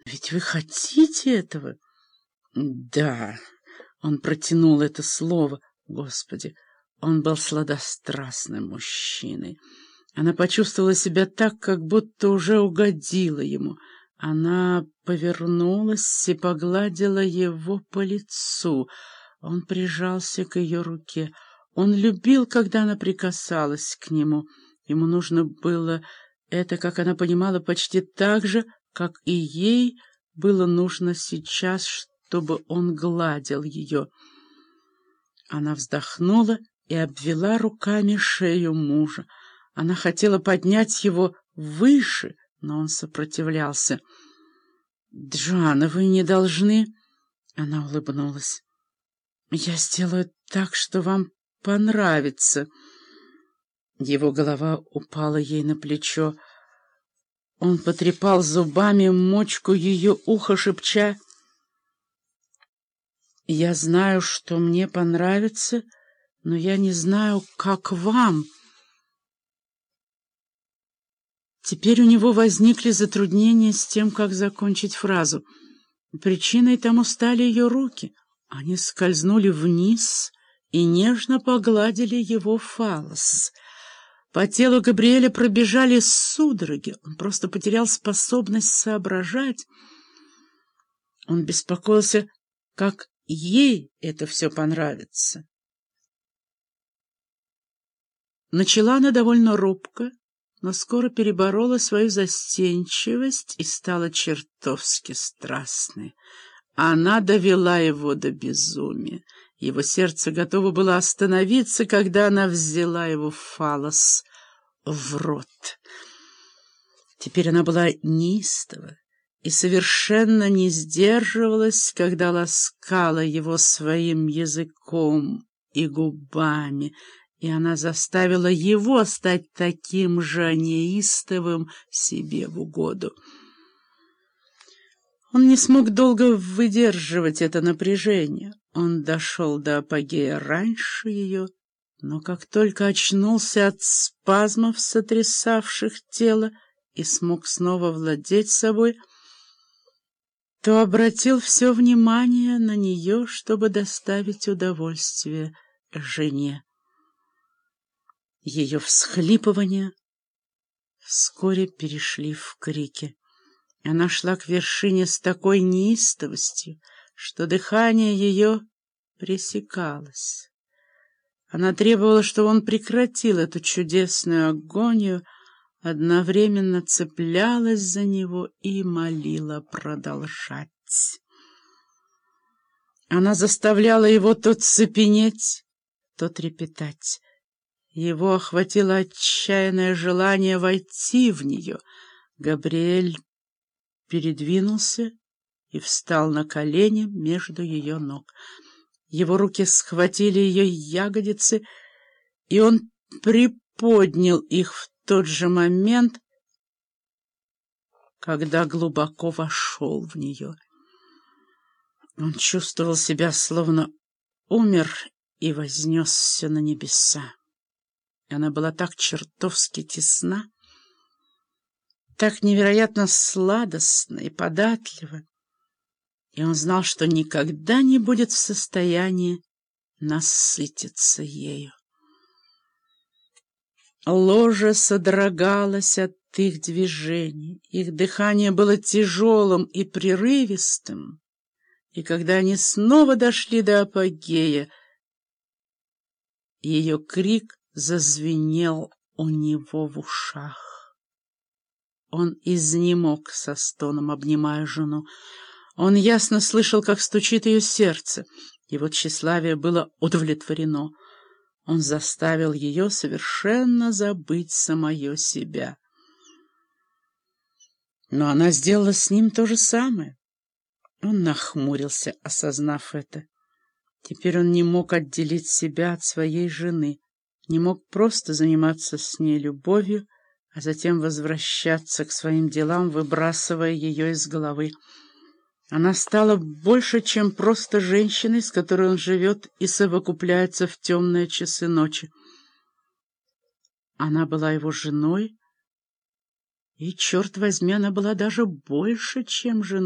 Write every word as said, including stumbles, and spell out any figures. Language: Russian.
Ведь вы хотите этого? Да, он протянул это слово. Господи, он был сладострастным мужчиной. Она почувствовала себя так, как будто уже угодила ему. Она повернулась и погладила его по лицу. Он прижался к ее руке. Он любил, когда она прикасалась к нему. Ему нужно было это, как она понимала, почти так же, как и ей было нужно сейчас, чтобы он гладил ее. Она вздохнула и обвела руками шею мужа. Она хотела поднять его выше, но он сопротивлялся. «Джоанна, вы не должны...» Она улыбнулась. «Я сделаю так, что вам понравится». Его голова упала ей на плечо. Он потрепал зубами мочку ее уха, шепча: «Я знаю, что мне понравится, но я не знаю, как вам». Теперь у него возникли затруднения с тем, как закончить фразу. Причиной тому стали ее руки. Они скользнули вниз и нежно погладили его фаллос. По телу Габриэля пробежали судороги. Он просто потерял способность соображать. Он беспокоился, как ей это все понравится. Начала она довольно робко, но скоро переборола свою застенчивость и стала чертовски страстной. Она довела его до безумия. Его сердце готово было остановиться, когда она взяла его фаллос в рот. Теперь она была неистова и совершенно не сдерживалась, когда ласкала его своим языком и губами, и она заставила его стать таким же неистовым себе в угоду. Он не смог долго выдерживать это напряжение. Он дошел до апогея раньше ее, но как только очнулся от спазмов, сотрясавших тело, и смог снова владеть собой, то обратил все внимание на нее, чтобы доставить удовольствие жене. Ее всхлипывания вскоре перешли в крики. Она шла к вершине с такой неистовостью, что дыхание ее пресекалось. Она требовала, чтобы он прекратил эту чудесную агонию, одновременно цеплялась за него и молила продолжать. Она заставляла его то цепенеть, то трепетать. Его охватило отчаянное желание войти в нее. Габриэль передвинулся и встал на колени между ее ног. Его руки схватили ее ягодицы, и он приподнял их в тот же момент, когда глубоко вошел в нее. Он чувствовал себя, словно умер и вознесся на небеса. Она была так чертовски тесна, так невероятно сладостна и податлива, и он знал, что никогда не будет в состоянии насытиться ею. Ложе содрогалось от их движений, их дыхание было тяжелым и прерывистым, и когда они снова дошли до апогея, ее крик зазвенел у него в ушах. Он изнемог со стоном, обнимая жену. Он ясно слышал, как стучит ее сердце. Его тщеславие было удовлетворено. Он заставил ее совершенно забыть самое себя. Но она сделала с ним то же самое. Он нахмурился, осознав это. Теперь он не мог отделить себя от своей жены, не мог просто заниматься с ней любовью, а затем возвращаться к своим делам, выбрасывая ее из головы. Она стала больше, чем просто женщиной, с которой он живет и совокупляется в темные часы ночи. Она была его женой, и, черт возьми, она была даже больше, чем женой.